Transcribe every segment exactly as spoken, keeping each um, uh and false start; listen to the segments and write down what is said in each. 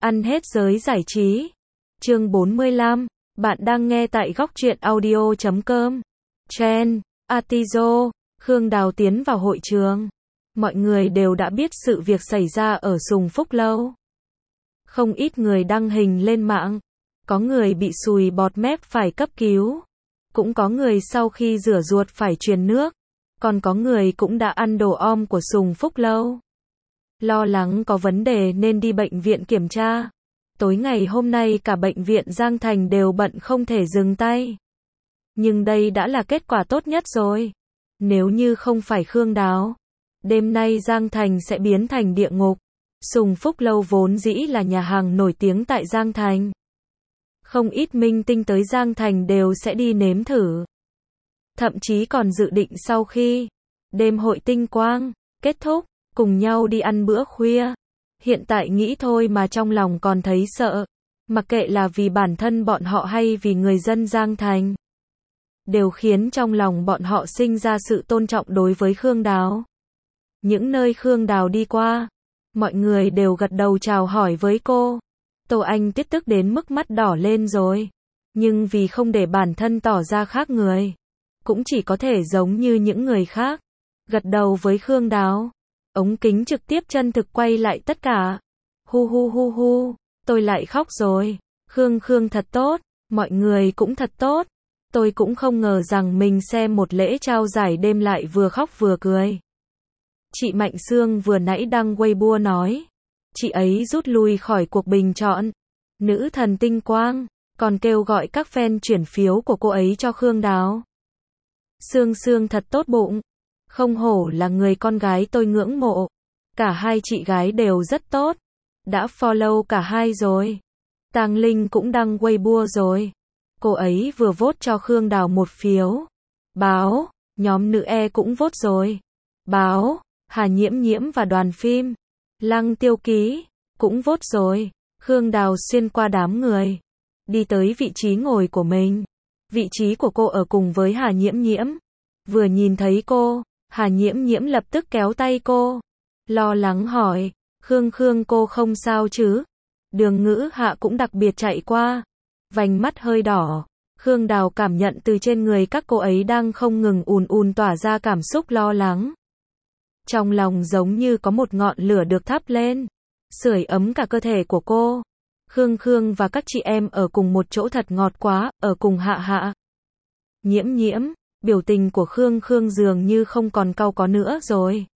Ăn hết giới giải trí. Chương bốn mươi lăm. Bạn đang nghe tại góc truyện audio chấm com. Trend, Atizo, Khương Đào tiến vào hội trường. Mọi người đều đã biết sự việc xảy ra ở Sùng Phúc Lâu. Không ít người đăng hình lên mạng. Có người bị sùi bọt mép phải cấp cứu. Cũng có người sau khi rửa ruột phải truyền nước. Còn có người cũng đã ăn đồ om của Sùng Phúc Lâu. Lo lắng có vấn đề nên đi bệnh viện kiểm tra. Tối ngày hôm nay cả bệnh viện Giang Thành đều bận không thể dừng tay. Nhưng đây đã là kết quả tốt nhất rồi. Nếu như không phải Khương Đào, đêm nay Giang Thành sẽ biến thành địa ngục. Sùng Phúc Lâu vốn dĩ là nhà hàng nổi tiếng tại Giang Thành. Không ít minh tinh tới Giang Thành đều sẽ đi nếm thử. Thậm chí còn dự định sau khi đêm hội tinh quang kết thúc, cùng nhau đi ăn bữa khuya. Hiện tại nghĩ thôi mà trong lòng còn thấy sợ. Mặc kệ là vì bản thân bọn họ hay vì người dân Giang Thành, đều khiến trong lòng bọn họ sinh ra sự tôn trọng đối với Khương Đào. Những nơi Khương Đào đi qua, mọi người đều gật đầu chào hỏi với cô. Tô Anh Tuyết tức đến mức mắt đỏ lên rồi. Nhưng vì không để bản thân tỏ ra khác người, cũng chỉ có thể giống như những người khác, gật đầu với Khương Đào. Ống kính trực tiếp chân thực quay lại tất cả. Hu hu hu hu, tôi lại khóc rồi. Khương Khương thật tốt, mọi người cũng thật tốt. Tôi cũng không ngờ rằng mình xem một lễ trao giải đêm lại vừa khóc vừa cười. Chị Mạnh Sương vừa nãy đăng Weibo nói, chị ấy rút lui khỏi cuộc bình chọn Nữ Thần Tinh Quang, còn kêu gọi các fan chuyển phiếu của cô ấy cho Khương Đào. Sương Sương thật tốt bụng. Không hổ là người con gái tôi ngưỡng mộ. Cả hai chị gái đều rất tốt. Đã follow cả hai rồi. Tang Linh cũng đăng Weibo rồi. Cô ấy vừa vote cho Khương Đào một phiếu. Báo, nhóm nữ E cũng vote rồi. Báo, Hà Nhiễm Nhiễm và đoàn phim Lăng Tiêu Ký cũng vote rồi. Khương Đào xuyên qua đám người, đi tới vị trí ngồi của mình. Vị trí của cô ở cùng với Hà Nhiễm Nhiễm. Vừa nhìn thấy cô, Hà Nhiễm Nhiễm lập tức kéo tay cô, lo lắng hỏi, Khương Khương cô không sao chứ? Đường Ngữ Hạ cũng đặc biệt chạy qua, vành mắt hơi đỏ. Khương Đào cảm nhận từ trên người các cô ấy đang không ngừng ùn ùn tỏa ra cảm xúc lo lắng. Trong lòng giống như có một ngọn lửa được thắp lên, sưởi ấm cả cơ thể của cô. Khương Khương và các chị em ở cùng một chỗ thật ngọt quá, ở cùng Hạ Hạ. Nhiễm Nhiễm, biểu tình của Khương Khương dường như không còn cau có nữa rồi.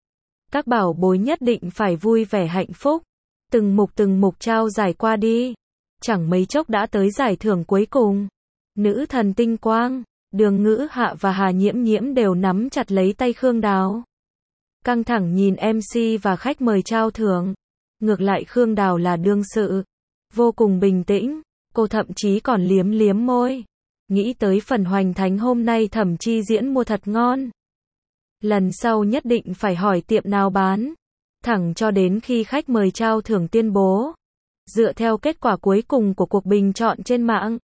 Các bảo bối nhất định phải vui vẻ hạnh phúc. Từng mục từng mục trao giải qua đi. Chẳng mấy chốc đã tới giải thưởng cuối cùng. Nữ Thần Tinh Quang, Đường Ngữ Hạ và Hà Nhiễm Nhiễm đều nắm chặt lấy tay Khương Đào. Căng thẳng nhìn em xê và khách mời trao thưởng. Ngược lại Khương Đào là đương sự, vô cùng bình tĩnh, cô thậm chí còn liếm liếm môi. Nghĩ tới phần hoành thánh hôm nay Thẩm Chi Diễn mua thật ngon. Lần sau nhất định phải hỏi tiệm nào bán. Thẳng cho đến khi khách mời trao thưởng tuyên bố. Dựa theo kết quả cuối cùng của cuộc bình chọn trên mạng,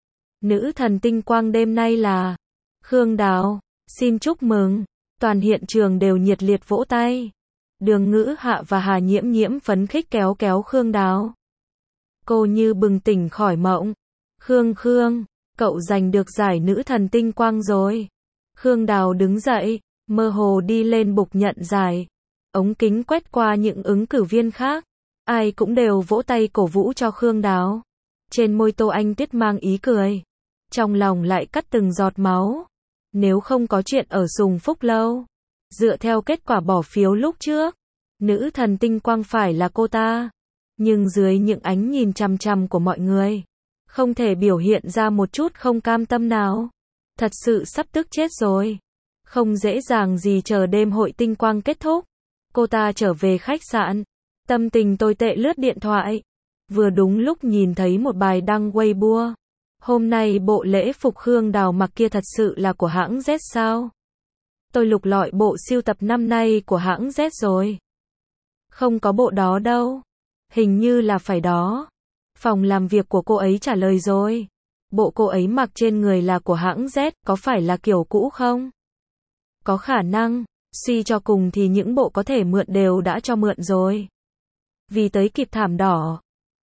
Nữ Thần Tinh Quang đêm nay là Khương Đào. Xin chúc mừng. Toàn hiện trường đều nhiệt liệt vỗ tay. Đường Ngữ Hạ và Hà Nhiễm Nhiễm phấn khích kéo kéo Khương Đào. Cô như bừng tỉnh khỏi mộng. Khương Khương, cậu giành được giải Nữ Thần Tinh Quang rồi. Khương Đào đứng dậy, mơ hồ đi lên bục nhận giải. Ống kính quét qua những ứng cử viên khác. Ai cũng đều vỗ tay cổ vũ cho Khương Đào. Trên môi Tô Anh Tuyết mang ý cười. Trong lòng lại cắt từng giọt máu. Nếu không có chuyện ở Sùng Phúc Lâu, dựa theo kết quả bỏ phiếu lúc trước, Nữ Thần Tinh Quang phải là cô ta. Nhưng dưới những ánh nhìn chằm chằm của mọi người, không thể biểu hiện ra một chút không cam tâm nào. Thật sự sắp tức chết rồi. Không dễ dàng gì chờ đêm hội tinh quang kết thúc. Cô ta trở về khách sạn. Tâm tình tồi tệ lướt điện thoại. Vừa đúng lúc nhìn thấy một bài đăng Weibo. Hôm nay bộ lễ phục Khương Đào mặc kia thật sự là của hãng Z sao? Tôi lục lọi bộ sưu tập năm nay của hãng Z rồi. Không có bộ đó đâu. Hình như là phải đó. Phòng làm việc của cô ấy trả lời rồi. Bộ cô ấy mặc trên người là của hãng Z, có phải là kiểu cũ không? Có khả năng, suy cho cùng thì những bộ có thể mượn đều đã cho mượn rồi. Vì tới kịp thảm đỏ,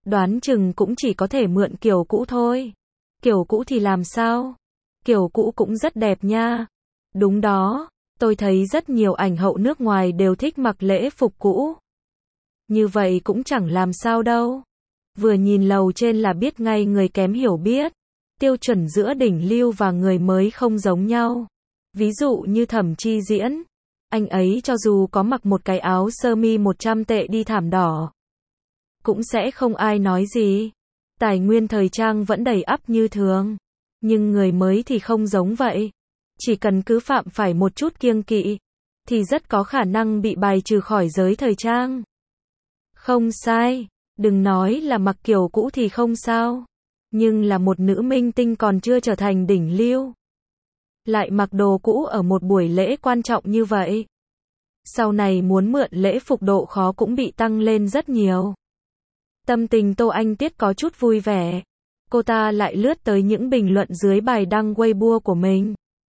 Đoán chừng cũng chỉ có thể mượn kiểu cũ thôi. Kiểu cũ thì làm sao? Kiểu cũ cũng rất đẹp nha. Đúng đó, tôi thấy rất nhiều ảnh hậu nước ngoài đều thích mặc lễ phục cũ. Như vậy cũng chẳng làm sao đâu. Vừa nhìn lầu trên là biết ngay người kém hiểu biết. Tiêu chuẩn giữa đỉnh lưu và người mới không giống nhau. Ví dụ như Thẩm Chi Diễn. Anh ấy cho dù có mặc một cái áo sơ mi một trăm tệ đi thảm đỏ, cũng sẽ không ai nói gì. Tài nguyên thời trang vẫn đầy ắp như thường. Nhưng người mới thì không giống vậy. Chỉ cần cứ phạm phải một chút kiêng kỵ, thì rất có khả năng bị bài trừ khỏi giới thời trang. Không sai, đừng nói là mặc kiểu cũ thì không sao. Nhưng là một nữ minh tinh còn chưa trở thành đỉnh lưu, lại mặc đồ cũ ở một buổi lễ quan trọng như vậy. Sau này muốn mượn lễ phục độ khó cũng bị tăng lên rất nhiều. Tâm tình Tô Anh Tuyết có chút vui vẻ. Cô ta lại lướt tới những bình luận dưới bài đăng Weibo của mình.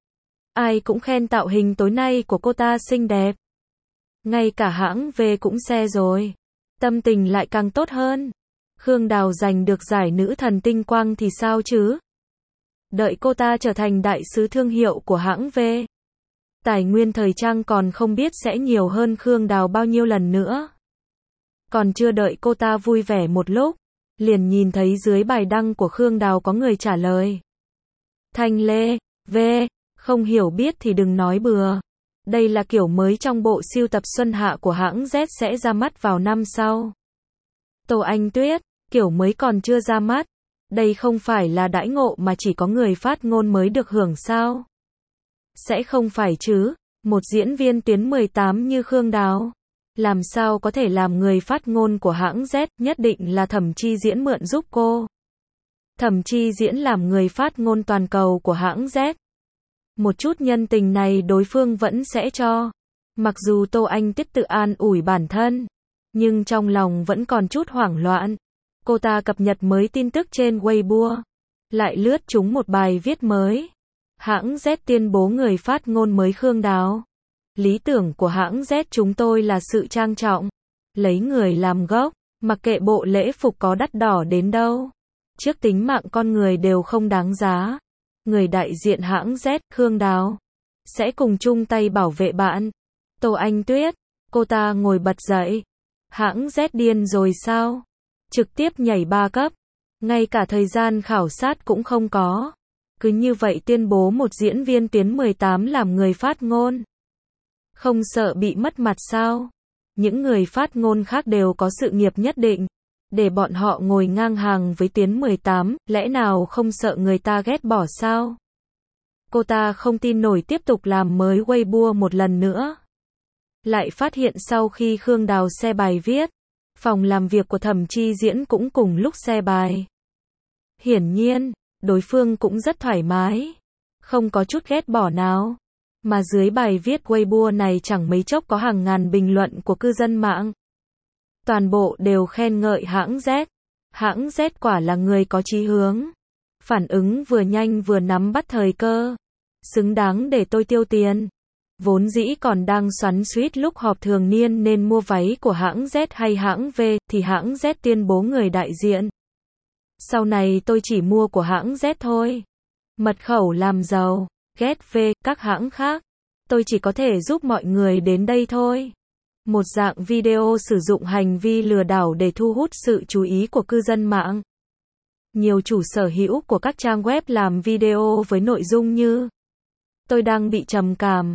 Ai cũng khen tạo hình tối nay của cô ta xinh đẹp. Ngay cả hãng về cũng xe rồi. Tâm tình lại càng tốt hơn. Khương Đào giành được giải nữ thần tinh quang thì sao chứ? Đợi cô ta trở thành đại sứ thương hiệu của hãng về, tài nguyên thời trang còn không biết sẽ nhiều hơn Khương Đào bao nhiêu lần nữa. Còn chưa đợi cô ta vui vẻ một lúc, liền nhìn thấy dưới bài đăng của Khương Đào có người trả lời. Thanh Lê, về, không hiểu biết thì đừng nói bừa. Đây là kiểu mới trong bộ sưu tập xuân hạ của hãng Z sẽ ra mắt vào năm sau. Tô Anh Tuyết, kiểu mới còn chưa ra mắt. Đây không phải là đãi ngộ mà chỉ có người phát ngôn mới được hưởng sao? Sẽ không phải chứ, một diễn viên tuyến mười tám như Khương Đào, làm sao có thể làm người phát ngôn của hãng Z, nhất định là Thẩm Chi Diễn mượn giúp cô. Thẩm Chi Diễn làm người phát ngôn toàn cầu của hãng Z. Một chút nhân tình này đối phương vẫn sẽ cho. Mặc dù Tô Anh Tuyết tự an ủi bản thân, nhưng trong lòng vẫn còn chút hoảng loạn. Cô ta cập nhật mới tin tức trên Weibo, lại lướt trúng một bài viết mới. Hãng Z tuyên bố người phát ngôn mới Khương Đào. Lý tưởng của hãng Z chúng tôi là sự trang trọng, lấy người làm gốc, mặc kệ bộ lễ phục có đắt đỏ đến đâu. Trước tính mạng con người đều không đáng giá. Người đại diện hãng Z, Khương Đào, sẽ cùng chung tay bảo vệ bạn. Tô Anh Tuyết, cô ta ngồi bật dậy. Hãng Z điên rồi sao? Trực tiếp nhảy ba cấp. Ngay cả thời gian khảo sát cũng không có. Cứ như vậy tuyên bố một diễn viên tuyến mười tám làm người phát ngôn. Không sợ bị mất mặt sao? Những người phát ngôn khác đều có sự nghiệp nhất định. Để bọn họ ngồi ngang hàng với tuyến mười tám, lẽ nào không sợ người ta ghét bỏ sao? Cô ta không tin nổi tiếp tục làm mới Weibo một lần nữa. Lại phát hiện sau khi Khương Đào share bài viết, phòng làm việc của Thẩm Chi Diễn cũng cùng lúc share bài. Hiển nhiên, đối phương cũng rất thoải mái, không có chút ghét bỏ nào. Mà dưới bài viết Weibo này chẳng mấy chốc có hàng ngàn bình luận của cư dân mạng. Toàn bộ đều khen ngợi hãng Z. Hãng Z quả là người có chí hướng. Phản ứng vừa nhanh vừa nắm bắt thời cơ. Xứng đáng để tôi tiêu tiền. Vốn dĩ còn đang xoắn xuýt lúc họp thường niên nên mua váy của hãng Z hay hãng V, thì hãng Z tuyên bố người đại diện. Sau này tôi chỉ mua của hãng Z thôi. Mật khẩu làm giàu, ghét V, các hãng khác. Tôi chỉ có thể giúp mọi người đến đây thôi. Một dạng video sử dụng hành vi lừa đảo để thu hút sự chú ý của cư dân mạng. Nhiều chủ sở hữu của các trang web làm video với nội dung như: tôi đang bị trầm cảm,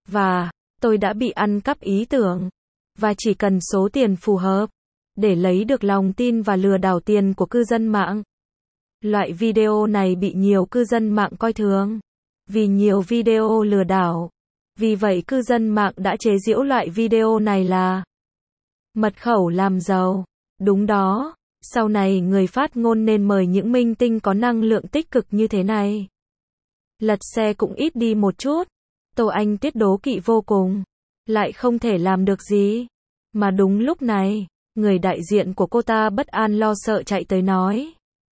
và tôi đã bị ăn cắp ý tưởng, và chỉ cần số tiền phù hợp để lấy được lòng tin và lừa đảo tiền của cư dân mạng. Loại video này bị nhiều cư dân mạng coi thường, vì nhiều video lừa đảo. Vì vậy cư dân mạng đã chế giễu loại video này là mật khẩu làm giàu. Đúng đó, sau này người phát ngôn nên mời những minh tinh có năng lượng tích cực như thế này. Lật xe cũng ít đi một chút. Tô Anh Tuyết đố kỵ vô cùng, lại không thể làm được gì. Mà đúng lúc này, người đại diện của cô ta bất an lo sợ chạy tới nói: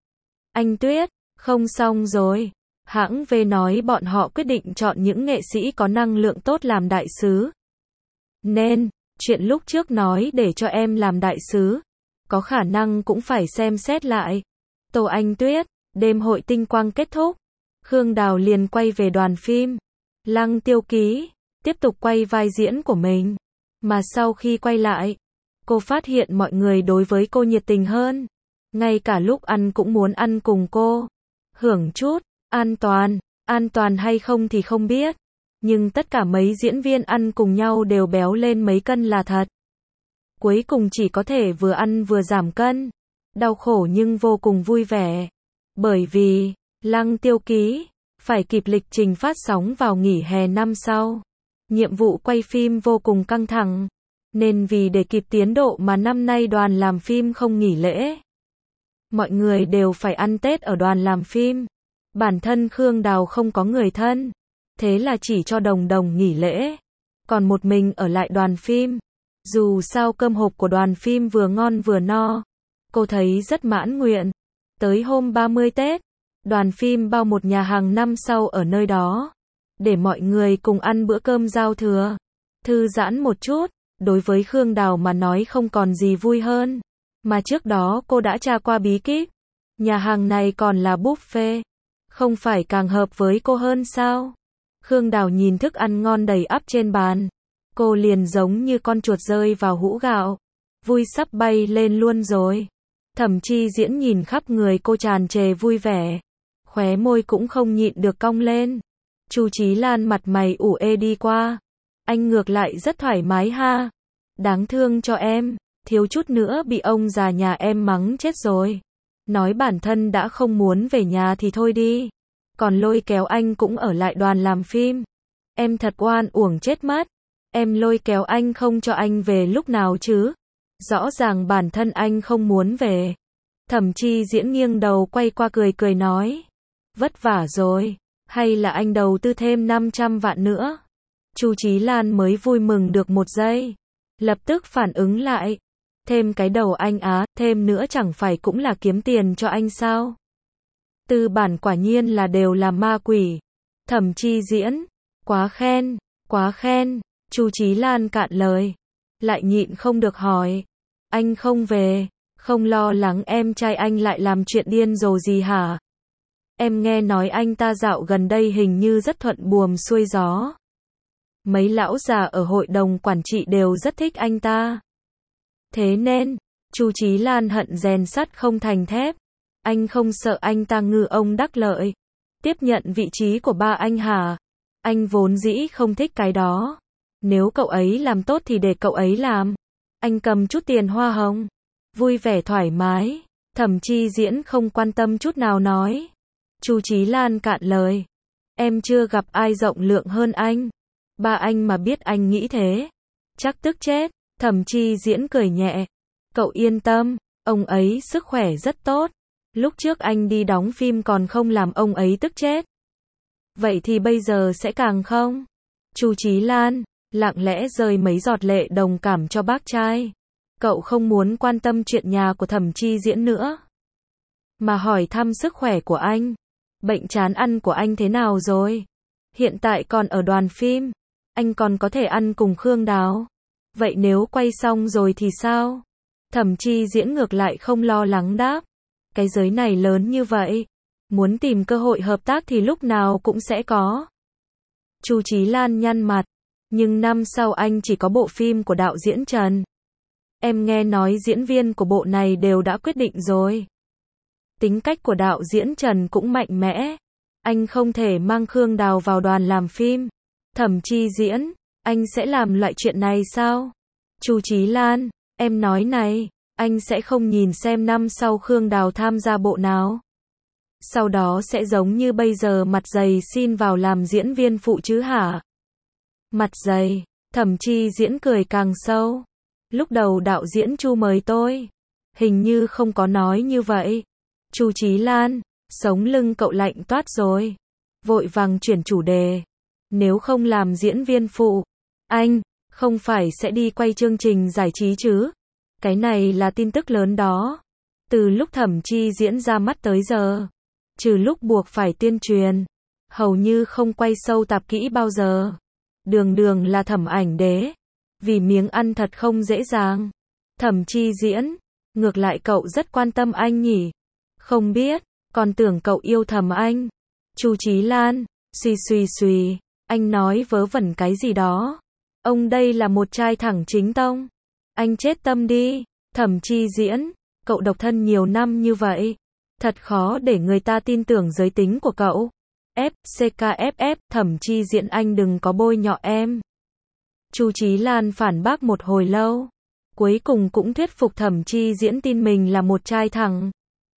anh Tuyết, không xong rồi. Hãng V nói bọn họ quyết định chọn những nghệ sĩ có năng lượng tốt làm đại sứ. Nên, chuyện lúc trước nói để cho em làm đại sứ, có khả năng cũng phải xem xét lại. Tô Anh Tuyết, đêm hội tinh quang kết thúc, Khương Đào liền quay về đoàn phim. Lăng Tiêu Ký, tiếp tục quay vai diễn của mình. Mà sau khi quay lại, cô phát hiện mọi người đối với cô nhiệt tình hơn. Ngay cả lúc ăn cũng muốn ăn cùng cô. Hưởng chút, an toàn, an toàn hay không thì không biết. Nhưng tất cả mấy diễn viên ăn cùng nhau đều béo lên mấy cân là thật. Cuối cùng chỉ có thể vừa ăn vừa giảm cân. Đau khổ nhưng vô cùng vui vẻ. Bởi vì, Lăng Tiêu Ký, phải kịp lịch trình phát sóng vào nghỉ hè năm sau. Nhiệm vụ quay phim vô cùng căng thẳng. Nên vì để kịp tiến độ mà năm nay đoàn làm phim không nghỉ lễ. Mọi người đều phải ăn Tết ở đoàn làm phim. Bản thân Khương Đào không có người thân. Thế là chỉ cho Đồng Đồng nghỉ lễ. Còn một mình ở lại đoàn phim. Dù sao cơm hộp của đoàn phim vừa ngon vừa no. Cô thấy rất mãn nguyện. Tới hôm ba mươi Tết, đoàn phim bao một nhà hàng năm sau ở nơi đó. Để mọi người cùng ăn bữa cơm giao thừa. Thư giãn một chút, đối với Khương Đào mà nói không còn gì vui hơn. Mà trước đó cô đã tra qua bí kíp. Nhà hàng này còn là buffet. Không phải càng hợp với cô hơn sao? Khương Đào nhìn thức ăn ngon đầy ắp trên bàn. Cô liền giống như con chuột rơi vào hũ gạo. Vui sắp bay lên luôn rồi. Thẩm Chi Diễn nhìn khắp người cô tràn trề vui vẻ. Khóe môi cũng không nhịn được cong lên. Chu Chí Lan mặt mày ủ ê đi qua. Anh ngược lại rất thoải mái ha. Đáng thương cho em. Thiếu chút nữa bị ông già nhà em mắng chết rồi. Nói bản thân đã không muốn về nhà thì thôi đi. Còn lôi kéo anh cũng ở lại đoàn làm phim. Em thật oan uổng chết mất. Em lôi kéo anh không cho anh về lúc nào chứ. Rõ ràng bản thân anh không muốn về. Thẩm Chi Diễn nghiêng đầu quay qua cười cười nói. Vất vả rồi. Hay là anh đầu tư thêm năm trăm vạn nữa. Chu Chí Lan mới vui mừng được một giây. Lập tức phản ứng lại. Thêm cái đầu anh á, thêm nữa chẳng phải cũng là kiếm tiền cho anh sao? Tư bản quả nhiên là đều là ma quỷ. Thẩm Chi Diễn, quá khen, quá khen. Chu Chí Lan cạn lời. Lại nhịn không được hỏi. Anh không về, không lo lắng em trai anh lại làm chuyện điên rồ gì hả? Em nghe nói anh ta dạo gần đây hình như rất thuận buồm xuôi gió. Mấy lão già ở hội đồng quản trị đều rất thích anh ta. Thế nên, Chu Chí Lan hận rèn sắt không thành thép. Anh không sợ anh ta ngư ông đắc lợi. Tiếp nhận vị trí của ba anh hả? Anh vốn dĩ không thích cái đó. Nếu cậu ấy làm tốt thì để cậu ấy làm. Anh cầm chút tiền hoa hồng. Vui vẻ thoải mái. Thẩm Chi Diễn không quan tâm chút nào nói. Chu Chí Lan cạn lời. Em chưa gặp ai rộng lượng hơn anh. Ba anh mà biết anh nghĩ thế. Chắc tức chết. Thẩm Chi Diễn cười nhẹ. Cậu yên tâm. Ông ấy sức khỏe rất tốt. Lúc trước anh đi đóng phim còn không làm ông ấy tức chết. Vậy thì bây giờ sẽ càng không? Chu Chí Lan lặng lẽ rơi mấy giọt lệ đồng cảm cho bác trai. Cậu không muốn quan tâm chuyện nhà của Thẩm Chi Diễn nữa. Mà hỏi thăm sức khỏe của anh. Bệnh chán ăn của anh thế nào rồi? Hiện tại còn ở đoàn phim. Anh còn có thể ăn cùng Khương Đào. Vậy nếu quay xong rồi thì sao? Thẩm Chi Diễn ngược lại không lo lắng đáp. Cái giới này lớn như vậy. Muốn tìm cơ hội hợp tác thì lúc nào cũng sẽ có. Chu Chí Lan nhăn mặt. Nhưng năm sau anh chỉ có bộ phim của đạo diễn Trần. Em nghe nói diễn viên của bộ này đều đã quyết định rồi. Tính cách của đạo diễn Trần cũng mạnh mẽ. Anh không thể mang Khương Đào vào đoàn làm phim. Thẩm Chi Diễn, anh sẽ làm loại chuyện này sao? Chu Chí Lan, em nói này, anh sẽ không nhìn xem năm sau Khương Đào tham gia bộ nào. Sau đó sẽ giống như bây giờ mặt dày xin vào làm diễn viên phụ chứ hả? Mặt dày, Thẩm Chi Diễn cười càng sâu. Lúc đầu đạo diễn Chu mời tôi. Hình như không có nói như vậy. Chu Chí Lan, sống lưng cậu lạnh toát rồi. Vội vàng chuyển chủ đề. Nếu không làm diễn viên phụ, anh, không phải sẽ đi quay chương trình giải trí chứ? Cái này là tin tức lớn đó. Từ lúc Thẩm Chi Diễn ra mắt tới giờ, trừ lúc buộc phải tuyên truyền, hầu như không quay sâu tạp kỹ bao giờ. Đường đường là thẩm ảnh đế. Vì miếng ăn thật không dễ dàng. Thẩm Chi Diễn, Ngược lại cậu rất quan tâm anh nhỉ? Không biết, còn tưởng cậu yêu thầm anh. Chu Chí Lan, suy suy suy, anh nói vớ vẩn cái gì đó. Ông đây là một trai thẳng chính tông. Anh chết tâm đi. Thẩm Chi Diễn, cậu độc thân nhiều năm như vậy. Thật khó để người ta tin tưởng giới tính của cậu. F, C K F F, Thẩm Chi Diễn anh đừng có bôi nhọ em. Chu Chí Lan phản bác một hồi lâu. Cuối cùng cũng thuyết phục Thẩm Chi Diễn tin mình là một trai thẳng.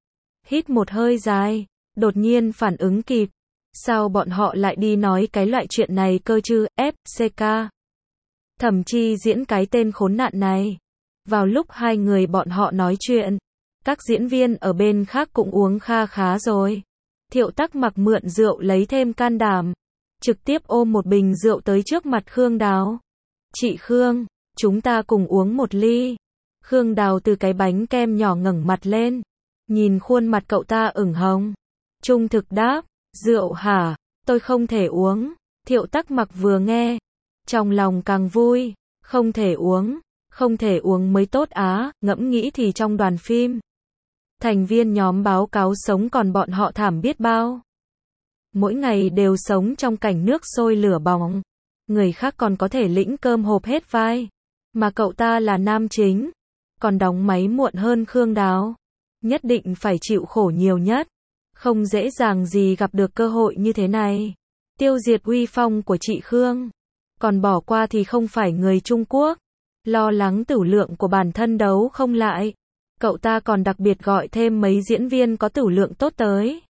Hít một hơi dài, đột nhiên phản ứng kịp. Sao bọn họ lại đi nói cái loại chuyện này cơ chứ, F, C K. Thẩm Chi Diễn cái tên khốn nạn này. Vào lúc hai người bọn họ nói chuyện, các diễn viên ở bên khác cũng uống kha khá rồi. Thiệu Tắc Mặc mượn rượu lấy thêm can đảm, trực tiếp ôm một bình rượu tới trước mặt Khương Đào. Chị Khương, chúng ta cùng uống một ly. Khương Đào từ cái bánh kem nhỏ ngẩng mặt lên, nhìn khuôn mặt cậu ta ửng hồng. Trung thực đáp, rượu hả, tôi không thể uống. Thiệu Tắc Mặc vừa nghe, trong lòng càng vui, không thể uống, không thể uống mới tốt á, ngẫm nghĩ thì trong đoàn phim. Thành viên nhóm báo cáo sống còn bọn họ thảm biết bao. Mỗi ngày đều sống trong cảnh nước sôi lửa bỏng. Người khác còn có thể lĩnh cơm hộp hết vai. Mà cậu ta là nam chính. Còn đóng máy muộn hơn Khương Đào. Nhất định phải chịu khổ nhiều nhất. Không dễ dàng gì gặp được cơ hội như thế này. Tiêu diệt uy phong của chị Khương. Còn bỏ qua thì không phải người Trung Quốc. Lo lắng tửu lượng của bản thân đấu không lại. Cậu ta còn đặc biệt gọi thêm mấy diễn viên có tửu lượng tốt tới.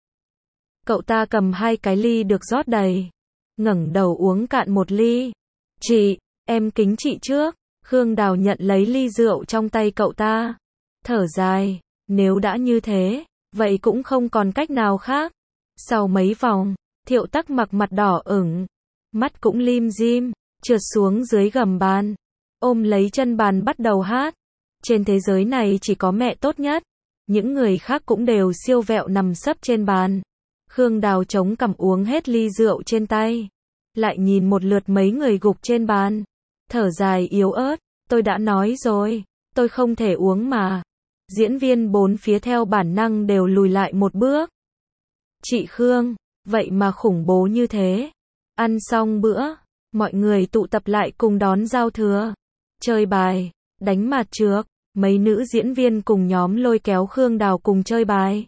Cậu ta cầm hai cái ly được rót đầy. Ngẩng đầu uống cạn một ly. Chị, em kính chị trước. Khương Đào nhận lấy ly rượu trong tay cậu ta. Thở dài, nếu đã như thế, vậy cũng không còn cách nào khác. Sau mấy vòng, Thiệu Tắc Mặc mặt đỏ ửng, mắt cũng lim dim, trượt xuống dưới gầm bàn, ôm lấy chân bàn bắt đầu hát. Trên thế giới này chỉ có mẹ tốt nhất, những người khác cũng đều siêu vẹo nằm sấp trên bàn. Khương Đào chống cằm uống hết ly rượu trên tay, lại nhìn một lượt mấy người gục trên bàn, thở dài yếu ớt, tôi đã nói rồi, tôi không thể uống mà. Diễn viên bốn phía theo bản năng đều lùi lại một bước. Chị Khương, vậy mà khủng bố như thế. Ăn xong bữa, mọi người tụ tập lại cùng đón giao thừa, chơi bài, đánh mạt trược, mấy nữ diễn viên cùng nhóm lôi kéo Khương Đào cùng chơi bài.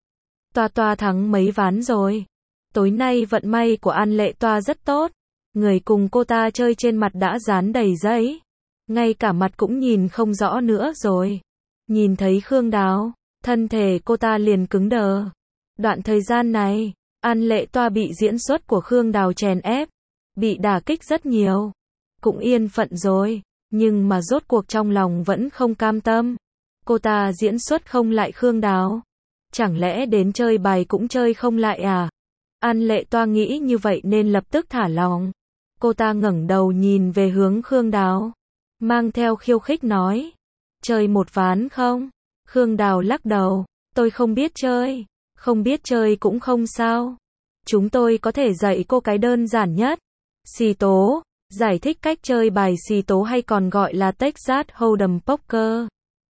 Toa Toa thắng mấy ván rồi. Tối nay vận may của An Lệ Toa rất tốt. Người cùng cô ta chơi trên mặt đã dán đầy giấy. Ngay cả mặt cũng nhìn không rõ nữa rồi. Nhìn thấy Khương Đào, thân thể cô ta liền cứng đờ. Đoạn thời gian này, An Lệ Toa bị diễn xuất của Khương Đào chèn ép, bị đả kích rất nhiều. Cũng yên phận rồi, nhưng mà rốt cuộc trong lòng vẫn không cam tâm. Cô ta diễn xuất không lại Khương Đào. Chẳng lẽ đến chơi bài cũng chơi không lại à? An Lệ Toa nghĩ như vậy nên lập tức thả lòng. Cô ta ngẩng đầu nhìn về hướng Khương Đào, mang theo khiêu khích nói, chơi một ván không? Khương Đào lắc đầu, tôi không biết chơi. Không biết chơi cũng không sao. Chúng tôi có thể dạy cô cái đơn giản nhất. Xì tố, giải thích cách chơi bài xì tố hay còn gọi là Texas Hold'em Poker.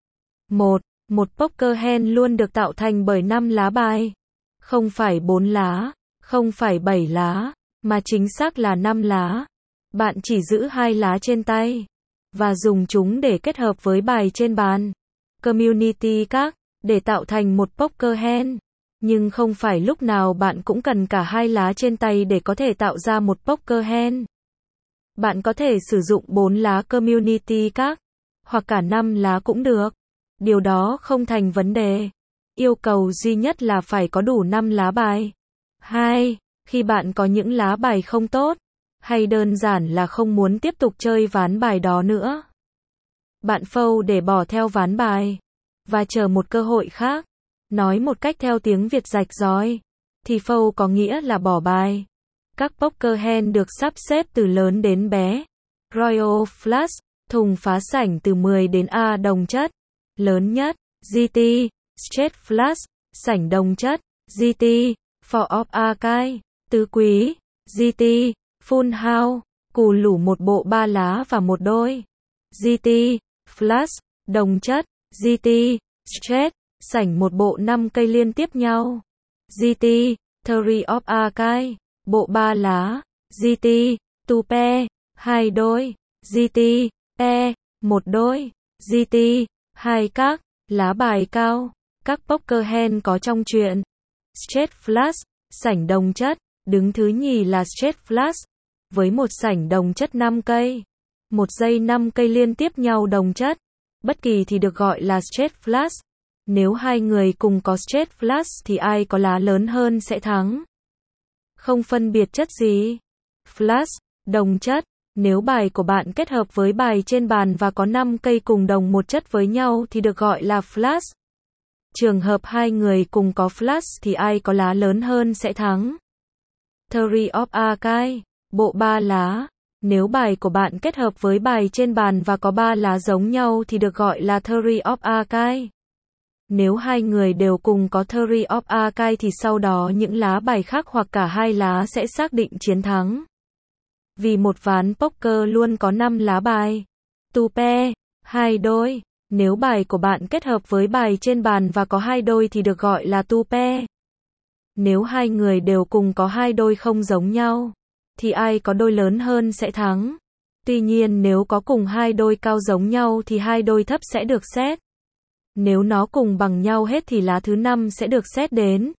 một. Một poker hand luôn được tạo thành bởi năm lá bài. Không phải bốn lá, không phải bảy lá, mà chính xác là năm lá. Bạn chỉ giữ hai lá trên tay, và dùng chúng để kết hợp với bài trên bàn. Community card, để tạo thành một poker hand. Nhưng không phải lúc nào bạn cũng cần cả hai lá trên tay để có thể tạo ra một poker hand. Bạn có thể sử dụng bốn lá community card, hoặc cả năm lá cũng được. Điều đó không thành vấn đề. Yêu cầu duy nhất là phải có đủ năm lá bài. hai. Khi bạn có những lá bài không tốt, hay đơn giản là không muốn tiếp tục chơi ván bài đó nữa, bạn fold để bỏ theo ván bài, và chờ một cơ hội khác. Nói một cách theo tiếng Việt rạch ròi, thì fold có nghĩa là bỏ bài. Các poker hand được sắp xếp từ lớn đến bé. Royal Flush, thùng phá sảnh từ mười đến A đồng chất. Lớn nhất, giê tê, Straight Flush, sảnh đồng chất, giê tê, Four of a kind, tứ quý, giê tê, Full House, cù lủ một bộ ba lá và một đôi, giê tê, Flush, đồng chất, giê tê, Straight, sảnh một bộ năm cây liên tiếp nhau. giê tê, Three of a kind, bộ ba lá. giê tê, two pair, hai đôi. giê tê, e, một đôi. giê tê, hai các, lá bài cao. Các poker hand có trong truyện. Straight flush, sảnh đồng chất, đứng thứ nhì là straight flush, với một sảnh đồng chất năm cây. Một dây năm cây liên tiếp nhau đồng chất, bất kỳ thì được gọi là straight flush. Nếu hai người cùng có straight flush thì ai có lá lớn hơn sẽ thắng. Không phân biệt chất gì. Flush, đồng chất, nếu bài của bạn kết hợp với bài trên bàn và có năm cây cùng đồng một chất với nhau thì được gọi là flush. Trường hợp hai người cùng có flush thì ai có lá lớn hơn sẽ thắng. Three of a kind, bộ ba lá. Nếu bài của bạn kết hợp với bài trên bàn và có ba lá giống nhau thì được gọi là three of a kind. Nếu hai người đều cùng có three of a kind thì sau đó những lá bài khác hoặc cả hai lá sẽ xác định chiến thắng. Vì một ván poker luôn có năm lá bài. Two pair, hai đôi. Nếu bài của bạn kết hợp với bài trên bàn và có hai đôi thì được gọi là two pair. Nếu hai người đều cùng có hai đôi không giống nhau, thì ai có đôi lớn hơn sẽ thắng. Tuy nhiên nếu có cùng hai đôi cao giống nhau thì hai đôi thấp sẽ được xét. Nếu nó cùng bằng nhau hết thì lá thứ năm sẽ được xét đến.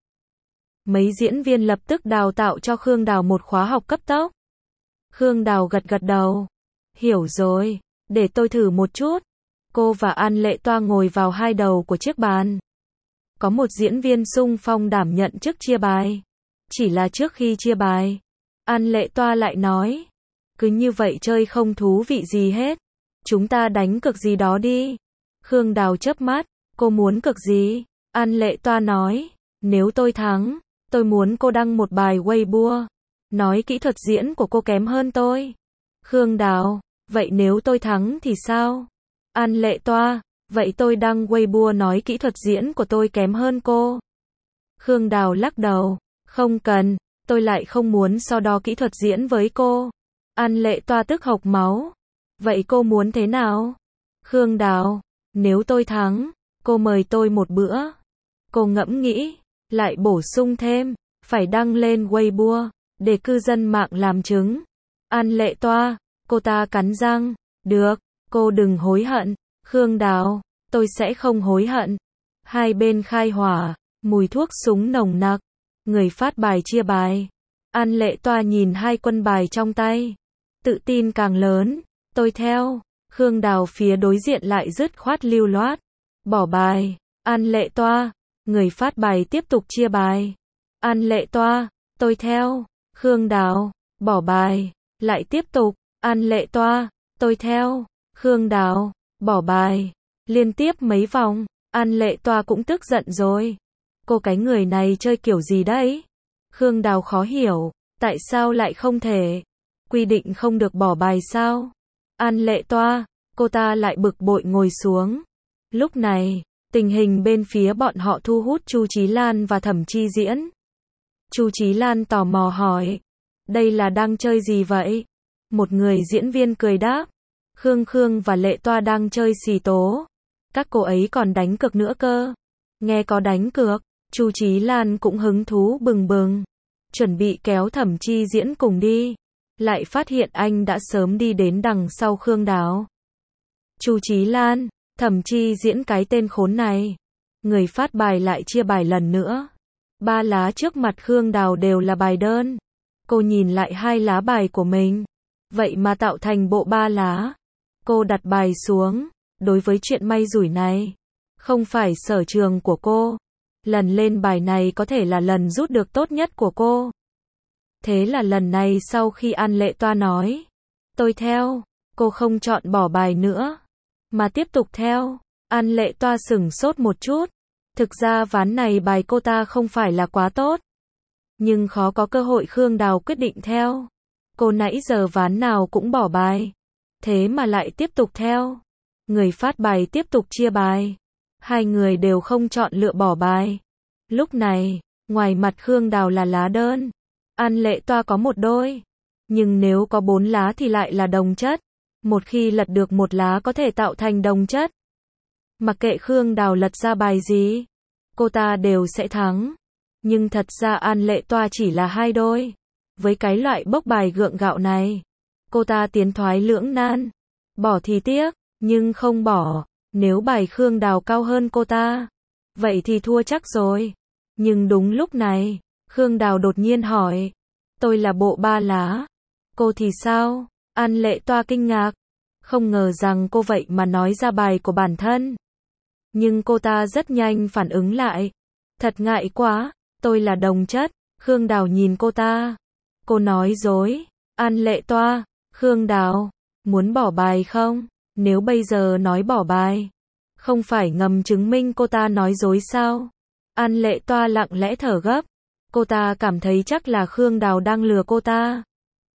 Mấy diễn viên lập tức đào tạo cho Khương Đào một khóa học cấp tốc. Khương Đào gật gật đầu. Hiểu rồi, để tôi thử một chút. Cô và An Lệ Toa ngồi vào hai đầu của chiếc bàn. Có một diễn viên xung phong đảm nhận chức chia bài. Chỉ là trước khi chia bài, An Lệ Toa lại nói, cứ như vậy chơi không thú vị gì hết. Chúng ta đánh cược gì đó đi. Khương Đào chớp mắt, cô muốn cược gì? An Lệ Toa nói, nếu tôi thắng, tôi muốn cô đăng một bài Weibo, nói kỹ thuật diễn của cô kém hơn tôi. Khương Đào, vậy nếu tôi thắng thì sao? An Lệ Toa, vậy tôi đăng Weibo nói kỹ thuật diễn của tôi kém hơn cô. Khương Đào lắc đầu, không cần, tôi lại không muốn so đo kỹ thuật diễn với cô. An Lệ Toa tức hộc máu. Vậy cô muốn thế nào? Khương Đào, nếu tôi thắng, cô mời tôi một bữa. Cô ngẫm nghĩ, lại bổ sung thêm, phải đăng lên Weibo, để cư dân mạng làm chứng. An Lệ Toa, cô ta cắn răng, được, cô đừng hối hận. Khương Đào, tôi sẽ không hối hận. Hai bên khai hỏa, mùi thuốc súng nồng nặc. Người phát bài chia bài. An Lệ Toa nhìn hai quân bài trong tay. Tự tin càng lớn, tôi theo. Khương Đào phía đối diện lại dứt khoát lưu loát. Bỏ bài. An Lệ Toa, người phát bài tiếp tục chia bài. An Lệ Toa, tôi theo. Khương Đào, bỏ bài. Lại tiếp tục. An Lệ Toa, tôi theo. Khương Đào, bỏ bài. Liên tiếp mấy vòng, An Lệ Toa cũng tức giận rồi. Cô cái người này chơi kiểu gì đấy? Khương Đào khó hiểu, tại sao lại không thể? Quy định không được bỏ bài sao? An Lệ Toa, cô ta lại bực bội ngồi xuống. Lúc này, tình hình bên phía bọn họ thu hút Chu Chí Lan và Thẩm Chi Diễn. Chu Chí Lan tò mò hỏi, đây là đang chơi gì vậy? Một người diễn viên cười đáp, Khương Khương và Lệ Toa đang chơi xì tố. Các cô ấy còn đánh cược nữa cơ. Nghe có đánh cược, Chu Chí Lan cũng hứng thú bừng bừng, chuẩn bị kéo Thẩm Chi Diễn cùng đi, lại phát hiện anh đã sớm đi đến đằng sau Khương Đào. Chu Chí Lan, Thẩm Chi Diễn cái tên khốn này. Người phát bài lại chia bài lần nữa. Ba lá trước mặt Khương Đào đều là bài đơn. Cô nhìn lại hai lá bài của mình, vậy mà tạo thành bộ ba lá. Cô đặt bài xuống. Đối với chuyện may rủi này, không phải sở trường của cô. Lần lên bài này có thể là lần rút được tốt nhất của cô. Thế là lần này sau khi An Lệ Toa nói, tôi theo, cô không chọn bỏ bài nữa, mà tiếp tục theo. An Lệ Toa sửng sốt một chút. Thực ra ván này bài cô ta không phải là quá tốt, nhưng khó có cơ hội Khương Đào quyết định theo. Cô nãy giờ ván nào cũng bỏ bài, thế mà lại tiếp tục theo. Người phát bài tiếp tục chia bài. Hai người đều không chọn lựa bỏ bài. Lúc này, ngoài mặt Khương Đào là lá đơn, An Lệ Toa có một đôi. Nhưng nếu có bốn lá thì lại là đồng chất. Một khi lật được một lá có thể tạo thành đồng chất. Mặc kệ Khương Đào lật ra bài gì, cô ta đều sẽ thắng. Nhưng thật ra An Lệ Toa chỉ là hai đôi. Với cái loại bốc bài gượng gạo này, cô ta tiến thoái lưỡng nan. Bỏ thì tiếc, nhưng không bỏ. Nếu bài Khương Đào cao hơn cô ta, vậy thì thua chắc rồi. Nhưng đúng lúc này, Khương Đào đột nhiên hỏi, tôi là bộ ba lá, cô thì sao? An Lệ Toa kinh ngạc, không ngờ rằng cô vậy mà nói ra bài của bản thân. Nhưng cô ta rất nhanh phản ứng lại, thật ngại quá, tôi là đồng chất. Khương Đào nhìn cô ta, cô nói dối. An Lệ Toa, Khương Đào, muốn bỏ bài không? Nếu bây giờ nói bỏ bài, không phải ngầm chứng minh cô ta nói dối sao? An Lệ Toa lặng lẽ thở gấp, cô ta cảm thấy chắc là Khương Đào đang lừa cô ta.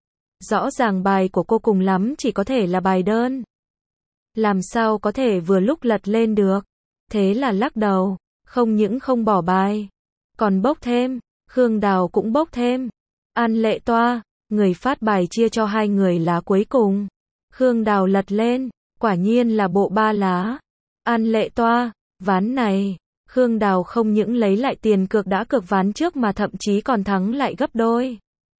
Rõ ràng bài của cô cùng lắm chỉ có thể là bài đơn. Làm sao có thể vừa lúc lật lên được? Thế là lắc đầu, không những không bỏ bài, còn bốc thêm. Khương Đào cũng bốc thêm. An Lệ Toa, người phát bài chia cho hai người lá cuối cùng. Khương Đào lật lên, quả nhiên là bộ ba lá. An Lệ Toa, ván này, Khương Đào không những lấy lại tiền cược đã cược ván trước mà thậm chí còn thắng lại gấp đôi.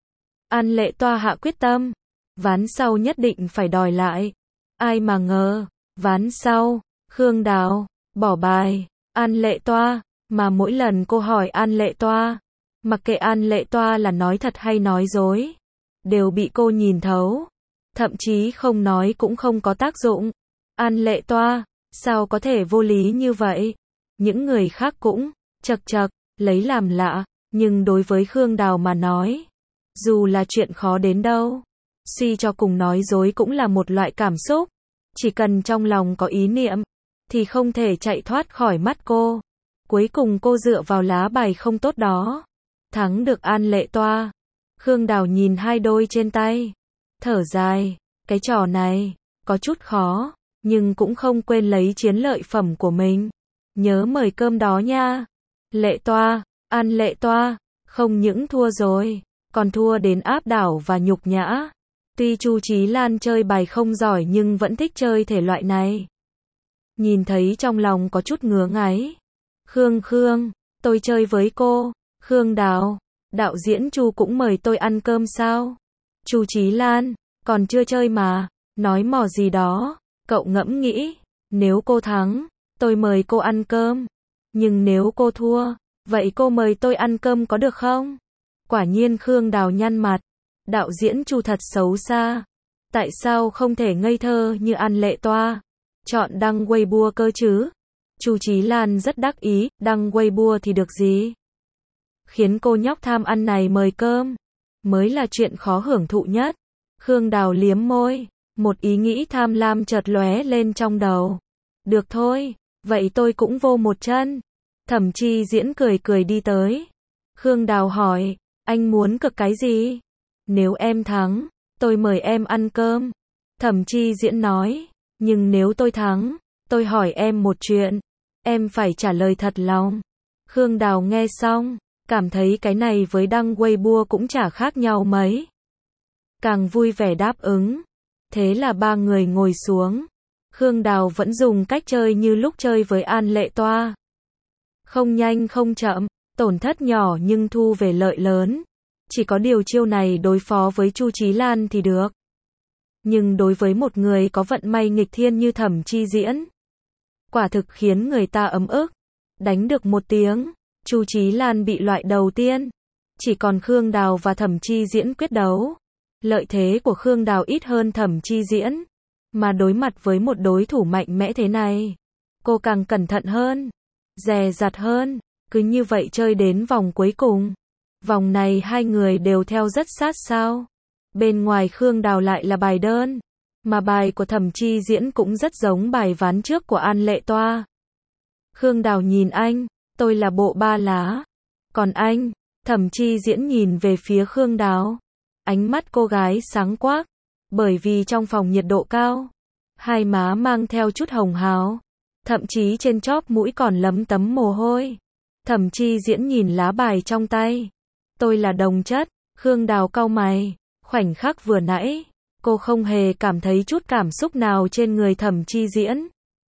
An Lệ Toa hạ quyết tâm, ván sau nhất định phải đòi lại. Ai mà ngờ, ván sau, Khương Đào bỏ bài. An Lệ Toa, mà mỗi lần cô hỏi An Lệ Toa, mặc kệ An Lệ Toa là nói thật hay nói dối, đều bị cô nhìn thấu. Thậm chí không nói cũng không có tác dụng. An Lệ Toa, sao có thể vô lý như vậy? Những người khác cũng chật chật, lấy làm lạ, nhưng đối với Khương Đào mà nói, dù là chuyện khó đến đâu, suy cho cùng nói dối cũng là một loại cảm xúc. Chỉ cần trong lòng có ý niệm, thì không thể chạy thoát khỏi mắt cô. Cuối cùng cô dựa vào lá bài không tốt đó, thắng được An Lệ Toa. Khương Đào nhìn hai đôi trên tay, thở dài, cái trò này, có chút khó, nhưng cũng không quên lấy chiến lợi phẩm của mình. Nhớ mời cơm đó nha. Lệ Toa, An Lệ Toa, không những thua rồi, còn thua đến áp đảo và nhục nhã. Tuy Chu Chí Lan chơi bài không giỏi nhưng vẫn thích chơi thể loại này. Nhìn thấy trong lòng có chút ngứa ngáy. Khương Khương, tôi chơi với cô. Khương Đào, đạo diễn Chu cũng mời tôi ăn cơm sao? Chu Chí Lan, còn chưa chơi mà, nói mò gì đó. Cậu ngẫm nghĩ, nếu cô thắng, tôi mời cô ăn cơm. Nhưng nếu cô thua, vậy cô mời tôi ăn cơm có được không? Quả nhiên Khương Đào nhăn mặt. Đạo diễn Chu thật xấu xa. Tại sao không thể ngây thơ như An Lệ Toa? Chọn đăng Weibo cơ chứ? Chu Chí Lan rất đắc ý, đăng Weibo thì được gì? Khiến cô nhóc tham ăn này mời cơm, mới là chuyện khó hưởng thụ nhất. Khương Đào liếm môi, một ý nghĩ tham lam chợt lóe lên trong đầu. Được thôi, vậy tôi cũng vô một chân. Thẩm Chi Diễn cười cười đi tới. Khương Đào hỏi, anh muốn cược cái gì? Nếu em thắng, tôi mời em ăn cơm. Thẩm Chi Diễn nói, nhưng nếu tôi thắng, tôi hỏi em một chuyện, em phải trả lời thật lòng. Khương Đào nghe xong, cảm thấy cái này với đăng Weibo cũng chả khác nhau mấy. Càng vui vẻ đáp ứng. Thế là ba người ngồi xuống. Khương Đào vẫn dùng cách chơi như lúc chơi với An Lệ Toa. Không nhanh không chậm, tổn thất nhỏ nhưng thu về lợi lớn. Chỉ có điều chiêu này đối phó với Chu Chí Lan thì được. Nhưng đối với một người có vận may nghịch thiên như Thẩm Chi Diễn, quả thực khiến người ta ấm ức. Đánh được một tiếng, Chu Chí Lan bị loại đầu tiên. Chỉ còn Khương Đào và Thẩm Chi Diễn quyết đấu. Lợi thế của Khương Đào ít hơn Thẩm Chi Diễn. Mà đối mặt với một đối thủ mạnh mẽ thế này, cô càng cẩn thận hơn, dè dặt hơn. Cứ như vậy chơi đến vòng cuối cùng. Vòng này hai người đều theo rất sát sao. Bên ngoài Khương Đào lại là bài đơn, mà bài của Thẩm Chi Diễn cũng rất giống bài ván trước của An Lệ Toa. Khương Đào nhìn anh, tôi là bộ ba lá. Còn anh? Thẩm Chi Diễn nhìn về phía Khương Đào. Ánh mắt cô gái sáng quắc, bởi vì trong phòng nhiệt độ cao, hai má mang theo chút hồng hào, thậm chí trên chóp mũi còn lấm tấm mồ hôi. Thẩm Chi Diễn nhìn lá bài trong tay. Tôi là đồng chất. Khương Đào cau mày. Khoảnh khắc vừa nãy, cô không hề cảm thấy chút cảm xúc nào trên người Thẩm Chi Diễn.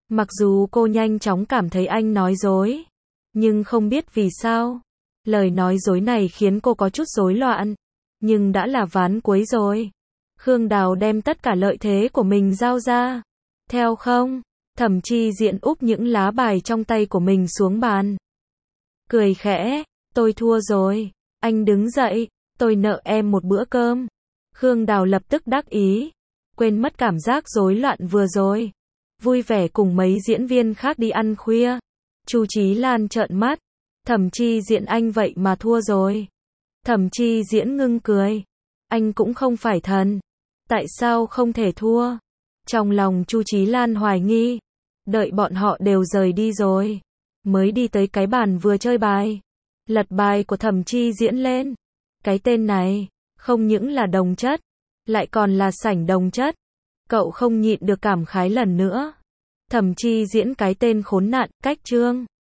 Mặc dù cô nhanh chóng cảm thấy anh nói dối, nhưng không biết vì sao, lời nói dối này khiến cô có chút rối loạn, nhưng đã là ván cuối rồi. Khương Đào đem tất cả lợi thế của mình giao ra. Theo không? Thẩm Chi Diễn úp những lá bài trong tay của mình xuống bàn. Cười khẽ, tôi thua rồi. Anh đứng dậy, tôi nợ em một bữa cơm. Khương Đào lập tức đắc ý, quên mất cảm giác rối loạn vừa rồi. Vui vẻ cùng mấy diễn viên khác đi ăn khuya. Chu Chí Lan trợn mắt, Thẩm Chi Diễn anh vậy mà thua rồi. Thẩm Chi Diễn ngưng cười, anh cũng không phải thần, tại sao không thể thua? Trong lòng Chu Chí Lan hoài nghi, đợi bọn họ đều rời đi rồi, mới đi tới cái bàn vừa chơi bài, lật bài của Thẩm Chi Diễn lên. Cái tên này, không những là đồng chất, lại còn là sảnh đồng chất. Cậu không nhịn được cảm khái lần nữa. Thẩm Chi Diễn cái tên khốn nạn, cách chương.